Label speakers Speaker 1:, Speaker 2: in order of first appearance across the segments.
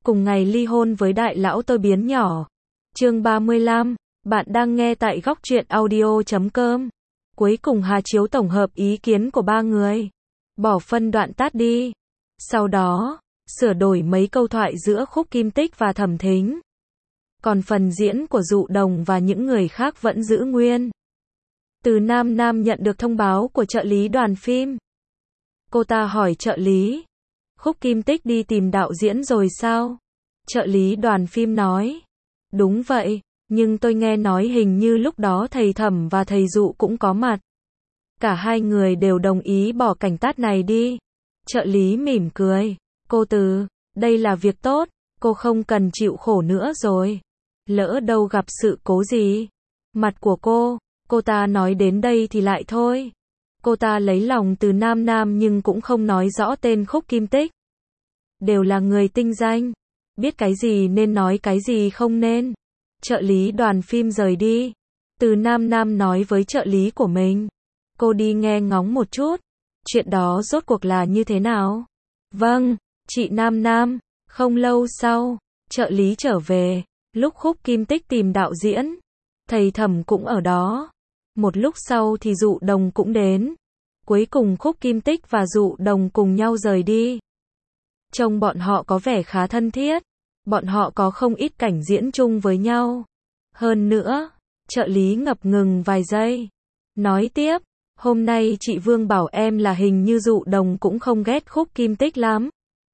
Speaker 1: cùng ngày ly hôn với đại lão tôi biến nhỏ. Chương 35, bạn đang nghe tại góc truyện audio.com. Cuối cùng Hà Chiếu tổng hợp ý kiến của ba người, bỏ phân đoạn tát đi. Sau đó, sửa đổi mấy câu thoại giữa Khúc Kim Tích và Thẩm Thính. Còn phần diễn của Dụ Đồng và những người khác vẫn giữ nguyên. Từ Nam Nam nhận được thông báo của trợ lý đoàn phim. Cô ta hỏi trợ lý, Khúc Kim Tích đi tìm đạo diễn rồi sao? Trợ lý đoàn phim nói, đúng vậy, nhưng tôi nghe nói hình như lúc đó thầy Thẩm và thầy Dụ cũng có mặt. Cả hai người đều đồng ý bỏ cảnh tát này đi. Trợ lý mỉm cười, cô Từ, đây là việc tốt, cô không cần chịu khổ nữa rồi. Lỡ đâu gặp sự cố gì. Mặt của cô ta nói đến đây thì lại thôi. Cô ta lấy lòng Từ Nam Nam nhưng cũng không nói rõ tên Khúc Kim Tích. Đều là người tinh danh, biết cái gì nên nói cái gì không nên. Trợ lý đoàn phim rời đi. Từ Nam Nam nói với trợ lý của mình, cô đi nghe ngóng một chút, chuyện đó rốt cuộc là như thế nào? Vâng, chị Nam Nam. Không lâu sau, trợ lý trở về, lúc Khúc Kim Tích tìm đạo diễn, thầy Thẩm cũng ở đó. Một lúc sau thì Dụ Đồng cũng đến. Cuối cùng Khúc Kim Tích và Dụ Đồng cùng nhau rời đi. Trông bọn họ có vẻ khá thân thiết. Bọn họ có không ít cảnh diễn chung với nhau. Hơn nữa, trợ lý ngập ngừng vài giây. Nói tiếp, hôm nay chị Vương bảo em là hình như Dụ Đồng cũng không ghét Khúc Kim Tích lắm.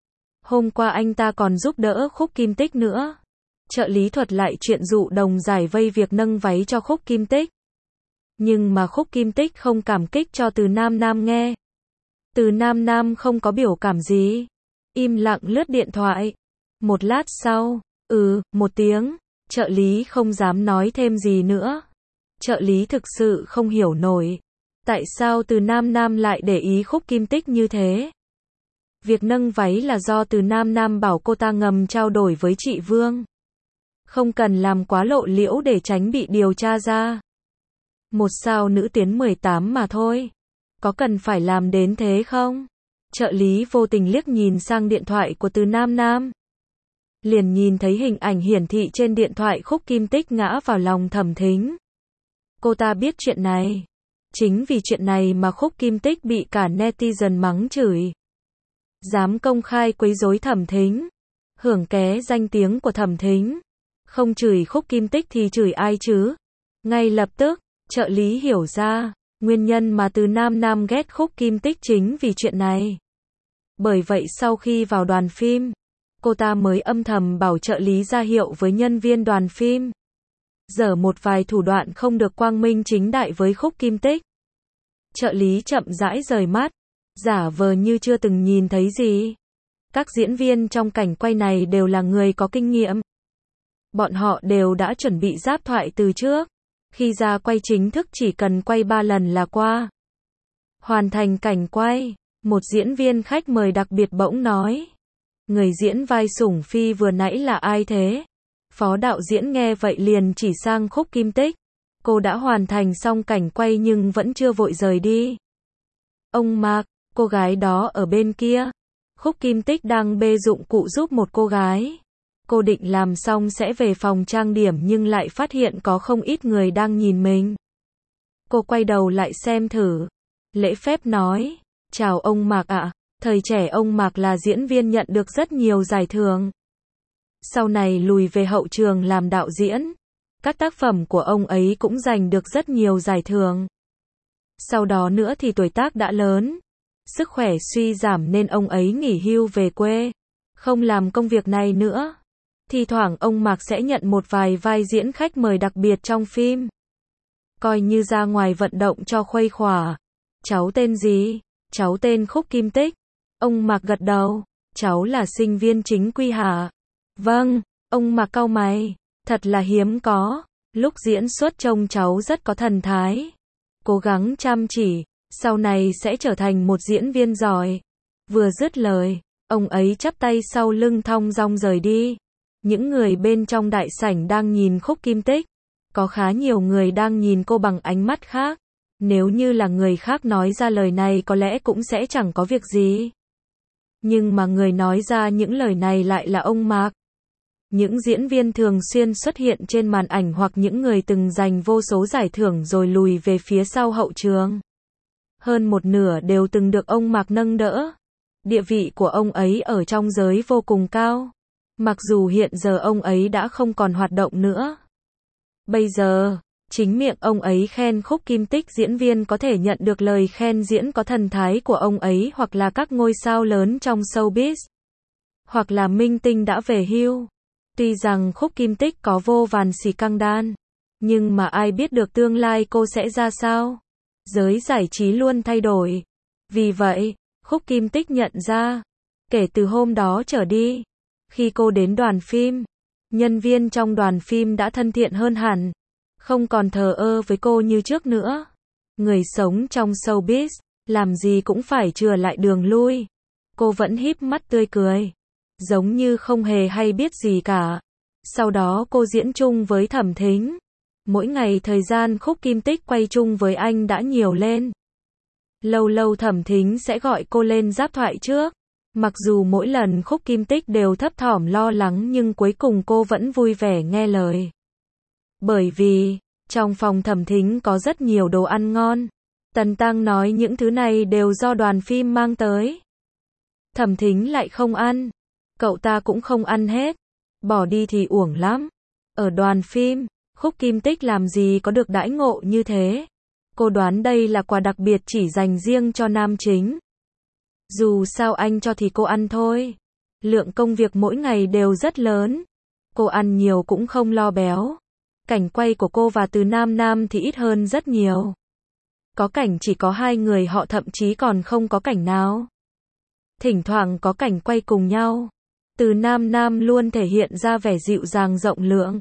Speaker 1: Hôm qua anh ta còn giúp đỡ Khúc Kim Tích nữa. Trợ lý thuật lại chuyện Dụ Đồng giải vây việc nâng váy cho Khúc Kim Tích. Nhưng mà Khúc Kim Tích không cảm kích cho Từ Nam Nam nghe. Từ Nam Nam không có biểu cảm gì. Im lặng lướt điện thoại. Một lát sau, một tiếng, trợ lý không dám nói thêm gì nữa. Trợ lý thực sự không hiểu nổi. Tại sao Từ Nam Nam lại để ý Khúc Kim Tích như thế? Việc nâng váy là do Từ Nam Nam bảo cô ta ngầm trao đổi với chị Vương. Không cần làm quá lộ liễu để tránh bị điều tra ra. Một sao nữ tiến 18 mà thôi. Có cần phải làm đến thế không? Trợ lý vô tình liếc nhìn sang điện thoại của Từ Nam Nam. Liền nhìn thấy hình ảnh hiển thị trên điện thoại Khúc Kim Tích ngã vào lòng Thẩm Thính. Cô ta biết chuyện này. Chính vì chuyện này mà Khúc Kim Tích bị cả netizen mắng chửi. Dám công khai quấy rối Thẩm Thính. Hưởng ké danh tiếng của Thẩm Thính. Không chửi Khúc Kim Tích thì chửi ai chứ? Ngay lập tức, trợ lý hiểu ra, nguyên nhân mà Từ Nam Nam ghét Khúc Kim Tích chính vì chuyện này. Bởi vậy sau khi vào đoàn phim, cô ta mới âm thầm bảo trợ lý ra hiệu với nhân viên đoàn phim. Dở một vài thủ đoạn không được quang minh chính đại với Khúc Kim Tích. Trợ lý chậm rãi rời mắt, giả vờ như chưa từng nhìn thấy gì. Các diễn viên trong cảnh quay này đều là người có kinh nghiệm. Bọn họ đều đã chuẩn bị giáp thoại từ trước. Khi ra quay chính thức chỉ cần quay 3 lần là qua. Hoàn thành cảnh quay, một diễn viên khách mời đặc biệt bỗng nói. Người diễn vai Sủng Phi vừa nãy là ai thế? Phó đạo diễn nghe vậy liền chỉ sang Khúc Kim Tích. Cô đã hoàn thành xong cảnh quay nhưng vẫn chưa vội rời đi. Ông Mạc, cô gái đó ở bên kia. Khúc Kim Tích đang bê dụng cụ giúp một cô gái. Cô định làm xong sẽ về phòng trang điểm nhưng lại phát hiện có không ít người đang nhìn mình. Cô quay đầu lại xem thử. Lễ phép nói, chào ông Mạc ạ. Thời trẻ ông Mạc là diễn viên nhận được rất nhiều giải thưởng. Sau này lùi về hậu trường làm đạo diễn. Các tác phẩm của ông ấy cũng giành được rất nhiều giải thưởng. Sau đó nữa thì tuổi tác đã lớn. Sức khỏe suy giảm nên ông ấy nghỉ hưu về quê. Không làm công việc này nữa. Thì thoảng ông Mạc sẽ nhận một vài vai diễn khách mời đặc biệt trong phim. Coi như ra ngoài vận động cho khuây khỏa. Cháu tên gì? Cháu tên Khúc Kim Tích. Ông Mạc gật đầu. Cháu là sinh viên chính quy hả? Vâng, ông Mạc cau mày. Thật là hiếm có. Lúc diễn xuất trông cháu rất có thần thái. Cố gắng chăm chỉ. Sau này sẽ trở thành một diễn viên giỏi. Vừa dứt lời, ông ấy chắp tay sau lưng thong dong rời đi. Những người bên trong đại sảnh đang nhìn Khúc Kim Tích. Có khá nhiều người đang nhìn cô bằng ánh mắt khác. Nếu như là người khác nói ra lời này có lẽ cũng sẽ chẳng có việc gì. Nhưng mà người nói ra những lời này lại là ông Mạc. Những diễn viên thường xuyên xuất hiện trên màn ảnh hoặc những người từng giành vô số giải thưởng rồi lùi về phía sau hậu trường. Hơn một nửa đều từng được ông Mạc nâng đỡ. Địa vị của ông ấy ở trong giới vô cùng cao. Mặc dù hiện giờ ông ấy đã không còn hoạt động nữa. Bây giờ, chính miệng ông ấy khen Khúc Kim Tích diễn viên có thể nhận được lời khen diễn có thần thái của ông ấy hoặc là các ngôi sao lớn trong showbiz. Hoặc là minh tinh đã về hưu. Tuy rằng Khúc Kim Tích có vô vàn scandal, nhưng mà ai biết được tương lai cô sẽ ra sao? Giới giải trí luôn thay đổi. Vì vậy, Khúc Kim Tích nhận ra, kể từ hôm đó trở đi, khi cô đến đoàn phim, nhân viên trong đoàn phim đã thân thiện hơn hẳn, không còn thờ ơ với cô như trước nữa. Người sống trong showbiz, làm gì cũng phải chừa lại đường lui. Cô vẫn híp mắt tươi cười, giống như không hề hay biết gì cả. Sau đó cô diễn chung với Thẩm Thính. Mỗi ngày thời gian Khúc Kim Tích quay chung với anh đã nhiều lên. Lâu lâu Thẩm Thính sẽ gọi cô lên giáp thoại trước. Mặc dù mỗi lần Khúc Kim Tích đều thấp thỏm lo lắng nhưng cuối cùng cô vẫn vui vẻ nghe lời. Bởi vì, trong phòng Thẩm Thính có rất nhiều đồ ăn ngon. Tần Tăng nói những thứ này đều do đoàn phim mang tới. Thẩm Thính lại không ăn. Cậu ta cũng không ăn hết. Bỏ đi thì uổng lắm. Ở đoàn phim, Khúc Kim Tích làm gì có được đãi ngộ như thế. Cô đoán đây là quà đặc biệt chỉ dành riêng cho nam chính. Dù sao anh cho thì cô ăn thôi. Lượng công việc mỗi ngày đều rất lớn. Cô ăn nhiều cũng không lo béo. Cảnh quay của cô và Từ Nam Nam thì ít hơn rất nhiều. Có cảnh chỉ có hai người họ, thậm chí còn không có cảnh nào. Thỉnh thoảng có cảnh quay cùng nhau. Từ Nam Nam luôn thể hiện ra vẻ dịu dàng rộng lượng.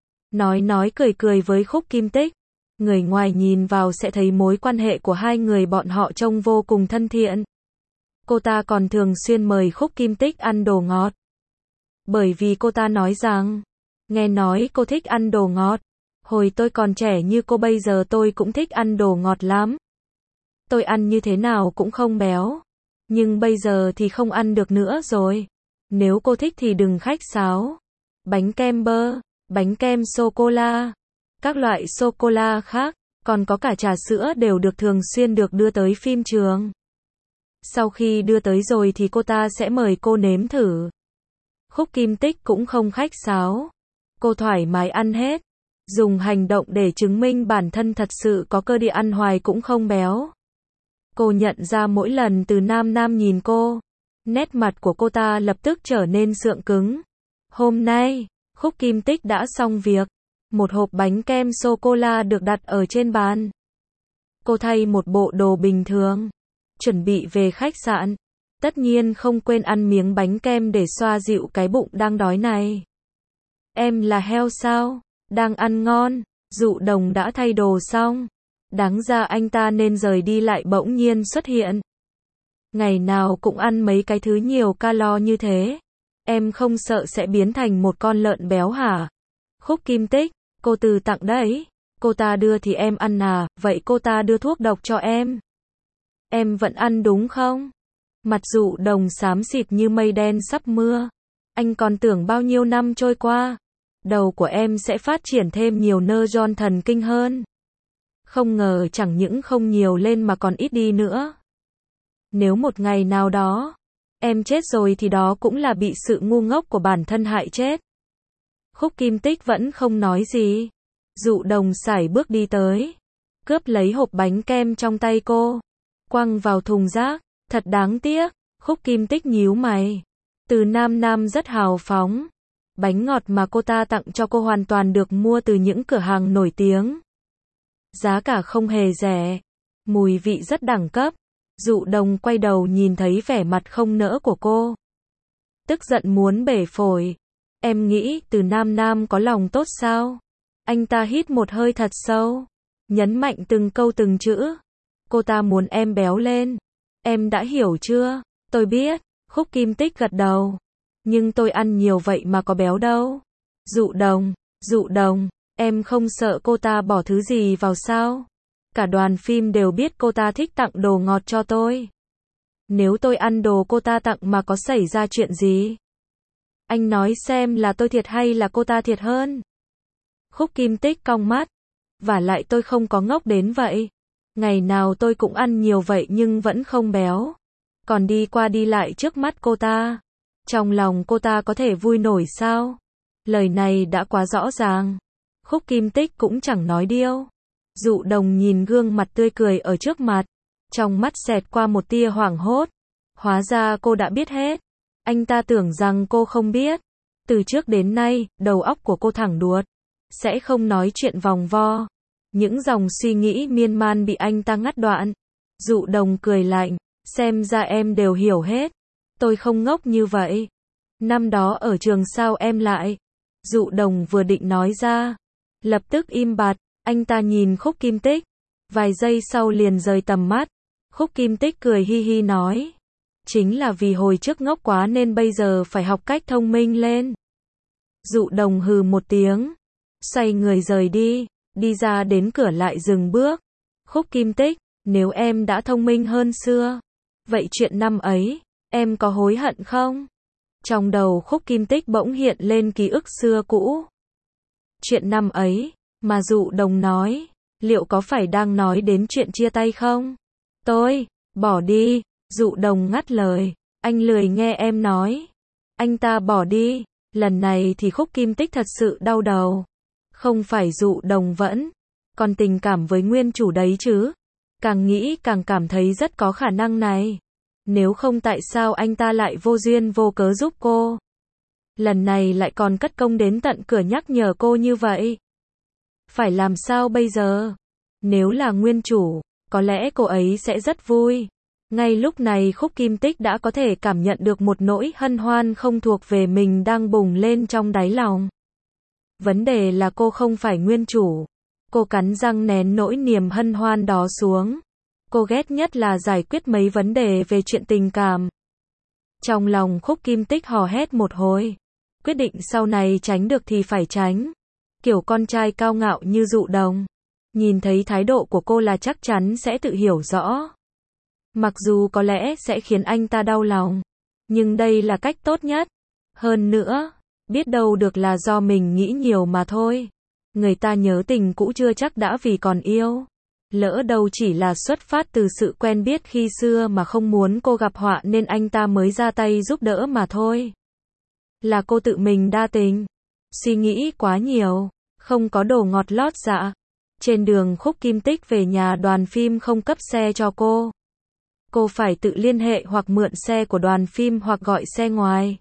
Speaker 1: Nói cười cười với Khúc Kim Tích. Người ngoài nhìn vào sẽ thấy mối quan hệ của hai người bọn họ trông vô cùng thân thiện. Cô ta còn thường xuyên mời Khúc Kim Tích ăn đồ ngọt. Bởi vì cô ta nói rằng, nghe nói cô thích ăn đồ ngọt. Hồi tôi còn trẻ như cô bây giờ tôi cũng thích ăn đồ ngọt lắm. Tôi ăn như thế nào cũng không béo. Nhưng bây giờ thì không ăn được nữa rồi. Nếu cô thích thì đừng khách sáo. Bánh kem bơ, bánh kem sô-cô-la, các loại sô-cô-la khác, còn có cả trà sữa đều được thường xuyên được đưa tới phim trường. Sau khi đưa tới rồi thì cô ta sẽ mời cô nếm thử. Khúc Kim Tích cũng không khách sáo. Cô thoải mái ăn hết. Dùng hành động để chứng minh bản thân thật sự có cơ địa, ăn hoài cũng không béo. Cô nhận ra mỗi lần Từ Nam Nam nhìn cô, nét mặt của cô ta lập tức trở nên sượng cứng. Hôm nay, Khúc Kim Tích đã xong việc. Một hộp bánh kem sô-cô-la được đặt ở trên bàn. Cô thay một bộ đồ bình thường, chuẩn bị về khách sạn. Tất nhiên không quên ăn miếng bánh kem để xoa dịu cái bụng đang đói này. Em là heo sao? Đang ăn ngon. Dụ Đồng đã thay đồ xong. Đáng ra anh ta nên rời đi lại bỗng nhiên xuất hiện. Ngày nào cũng ăn mấy cái thứ nhiều calo như thế. Em không sợ sẽ biến thành một con lợn béo hả? Khúc Kim Tích, cô Từ tặng đấy. Cô ta đưa thì em ăn à, vậy cô ta đưa thuốc độc cho em. Em vẫn ăn đúng không? Mặt Dụ Đồng xám xịt như mây đen sắp mưa. Anh còn tưởng bao nhiêu năm trôi qua, đầu của em sẽ phát triển thêm nhiều neuron thần kinh hơn. Không ngờ chẳng những không nhiều lên mà còn ít đi nữa. Nếu một ngày nào đó, em chết rồi thì đó cũng là bị sự ngu ngốc của bản thân hại chết. Khúc Kim Tích vẫn không nói gì. Dụ Đồng sải bước đi tới, cướp lấy hộp bánh kem trong tay cô, quăng vào thùng rác. Thật đáng tiếc. Khúc Kim Tích nhíu mày. Từ Nam Nam rất hào phóng. Bánh ngọt mà cô ta tặng cho cô hoàn toàn được mua từ những cửa hàng nổi tiếng. Giá cả không hề rẻ. Mùi vị rất đẳng cấp. Dụ Đồng quay đầu nhìn thấy vẻ mặt không nỡ của cô. Tức giận muốn bể phổi. Em nghĩ Từ Nam Nam có lòng tốt sao? Anh ta hít một hơi thật sâu, nhấn mạnh từng câu từng chữ. Cô ta muốn em béo lên. Em đã hiểu chưa? Tôi biết. Khúc Kim Tích gật đầu. Nhưng tôi ăn nhiều vậy mà có béo đâu. Dụ Đồng, em không sợ cô ta bỏ thứ gì vào sao? Cả đoàn phim đều biết cô ta thích tặng đồ ngọt cho tôi. Nếu tôi ăn đồ cô ta tặng mà có xảy ra chuyện gì? Anh nói xem là tôi thiệt hay là cô ta thiệt hơn? Khúc Kim Tích cong mắt. Vả lại tôi không có ngốc đến vậy. Ngày nào tôi cũng ăn nhiều vậy nhưng vẫn không béo. Còn đi qua đi lại trước mắt cô ta. Trong lòng cô ta có thể vui nổi sao? Lời này đã quá rõ ràng. Khúc Kim Tích cũng chẳng nói điêu. Dụ Đồng nhìn gương mặt tươi cười ở trước mặt. Trong mắt xẹt qua một tia hoảng hốt. Hóa ra cô đã biết hết. Anh ta tưởng rằng cô không biết. Từ trước đến nay, đầu óc của cô thẳng đuột. Sẽ không nói chuyện vòng vo. Những dòng suy nghĩ miên man bị anh ta ngắt đoạn. Dụ Đồng cười lạnh. Xem ra em đều hiểu hết. Tôi không ngốc như vậy. Năm đó ở trường sao em lại. Dụ Đồng vừa định nói ra. Lập tức im bặt. Anh ta nhìn Khúc Kim Tích. Vài giây sau liền rời tầm mắt. Khúc Kim Tích cười hi hi nói. Chính là vì hồi trước ngốc quá nên bây giờ phải học cách thông minh lên. Dụ Đồng hừ một tiếng. Xoay người rời đi. Đi ra đến cửa lại dừng bước. Khúc Kim Tích, nếu em đã thông minh hơn xưa. Vậy chuyện năm ấy, em có hối hận không? Trong đầu Khúc Kim Tích bỗng hiện lên ký ức xưa cũ. Chuyện năm ấy, mà Dụ Đồng nói, liệu có phải đang nói đến chuyện chia tay không? Tôi, bỏ đi, Dụ Đồng ngắt lời, anh lười nghe em nói. Anh ta bỏ đi, lần này thì Khúc Kim Tích thật sự đau đầu. Không phải Dụ Đồng vẫn còn tình cảm với nguyên chủ đấy chứ. Càng nghĩ càng cảm thấy rất có khả năng này. Nếu không tại sao anh ta lại vô duyên vô cớ giúp cô. Lần này lại còn cất công đến tận cửa nhắc nhở cô như vậy. Phải làm sao bây giờ? Nếu là nguyên chủ, có lẽ cô ấy sẽ rất vui. Ngay lúc này Khúc Kim Tích đã có thể cảm nhận được một nỗi hân hoan không thuộc về mình đang bùng lên trong đáy lòng. Vấn đề là cô không phải nguyên chủ. Cô cắn răng nén nỗi niềm hân hoan đó xuống. Cô ghét nhất là giải quyết mấy vấn đề về chuyện tình cảm. Trong lòng Khúc Kim Tích hò hét một hồi. Quyết định sau này tránh được thì phải tránh. Kiểu con trai cao ngạo như Dụ Đồng. Nhìn thấy thái độ của cô là chắc chắn sẽ tự hiểu rõ. Mặc dù có lẽ sẽ khiến anh ta đau lòng. Nhưng đây là cách tốt nhất. Hơn nữa, biết đâu được là do mình nghĩ nhiều mà thôi. Người ta nhớ tình cũ chưa chắc đã vì còn yêu. Lỡ đâu chỉ là xuất phát từ sự quen biết khi xưa mà không muốn cô gặp họa nên anh ta mới ra tay giúp đỡ mà thôi. Là cô tự mình đa tình. Suy nghĩ quá nhiều. Không có đồ ngọt lót dạ. Trên đường Khúc Kim Tích về nhà đoàn phim không cấp xe cho cô. Cô phải tự liên hệ hoặc mượn xe của đoàn phim hoặc gọi xe ngoài.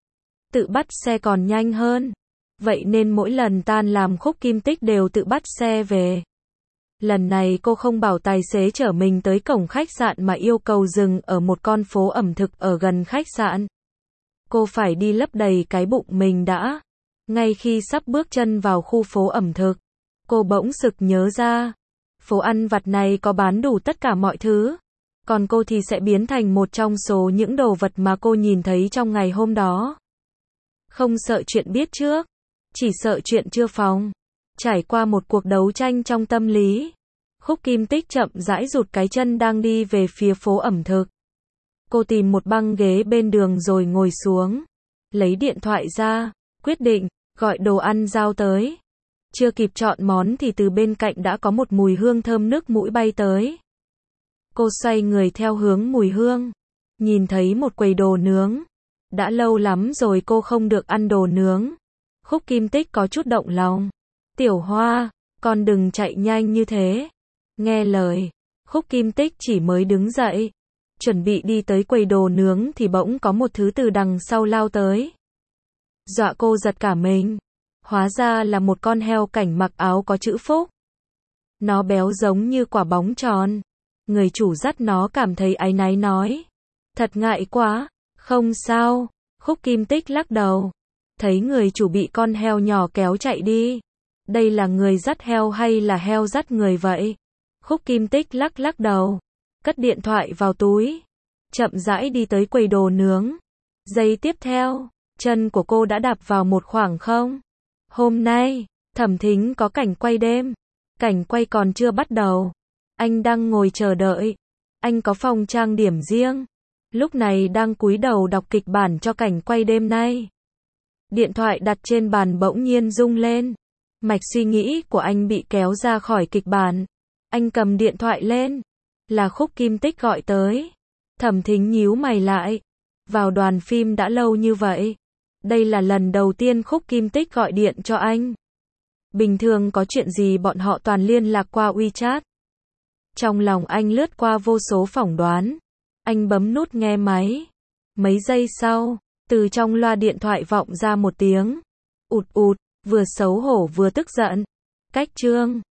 Speaker 1: Tự bắt xe còn nhanh hơn. Vậy nên mỗi lần tan làm Khúc Kim Tích đều tự bắt xe về. Lần này cô không bảo tài xế chở mình tới cổng khách sạn mà yêu cầu dừng ở một con phố ẩm thực ở gần khách sạn. Cô phải đi lấp đầy cái bụng mình đã. Ngay khi sắp bước chân vào khu phố ẩm thực, cô bỗng sực nhớ ra. Phố ăn vặt này có bán đủ tất cả mọi thứ. Còn cô thì sẽ biến thành một trong số những đồ vật mà cô nhìn thấy trong ngày hôm đó. Không sợ chuyện biết trước. Chỉ sợ chuyện chưa phòng. Trải qua một cuộc đấu tranh trong tâm lý. Khúc Kim Tích chậm rãi rụt cái chân đang đi về phía phố ẩm thực. Cô tìm một băng ghế bên đường rồi ngồi xuống. Lấy điện thoại ra. Quyết định, gọi đồ ăn giao tới. Chưa kịp chọn món thì từ bên cạnh đã có một mùi hương thơm nước mũi bay tới. Cô xoay người theo hướng mùi hương. Nhìn thấy một quầy đồ nướng. Đã lâu lắm rồi cô không được ăn đồ nướng. Khúc Kim Tích có chút động lòng. Tiểu Hoa, con đừng chạy nhanh như thế. Nghe lời. Khúc Kim Tích chỉ mới đứng dậy. Chuẩn bị đi tới quầy đồ nướng thì bỗng có một thứ từ đằng sau lao tới. Dọa cô giật cả mình. Hóa ra là một con heo cảnh mặc áo có chữ Phúc. Nó béo giống như quả bóng tròn. Người chủ dắt nó cảm thấy áy náy nói. Thật ngại quá. Không sao. Khúc Kim Tích lắc đầu. Thấy người chủ bị con heo nhỏ kéo chạy đi. Đây là người dắt heo hay là heo dắt người vậy? Khúc Kim Tích lắc đầu. Cất điện thoại vào túi. Chậm rãi đi tới quầy đồ nướng. Giây tiếp theo, chân của cô đã đạp vào một khoảng không. Hôm nay, Thẩm Thính có cảnh quay đêm. Cảnh quay còn chưa bắt đầu. Anh đang ngồi chờ đợi. Anh có phòng trang điểm riêng. lúc này đang cúi đầu đọc kịch bản cho cảnh quay đêm nay. Điện thoại đặt trên bàn bỗng nhiên rung lên. Mạch suy nghĩ của anh bị kéo ra khỏi kịch bản. Anh cầm điện thoại lên. Là Khúc Kim Tích gọi tới. Thẩm Thính nhíu mày lại. Vào đoàn phim đã lâu như vậy. Đây là lần đầu tiên Khúc Kim Tích gọi điện cho anh. Bình thường có chuyện gì bọn họ toàn liên lạc qua WeChat. Trong lòng anh lướt qua vô số phỏng đoán. Anh bấm nút nghe máy. Mấy giây sau, từ trong loa điện thoại vọng ra một tiếng. Ụt ụt, vừa xấu hổ vừa tức giận. Cách Trương.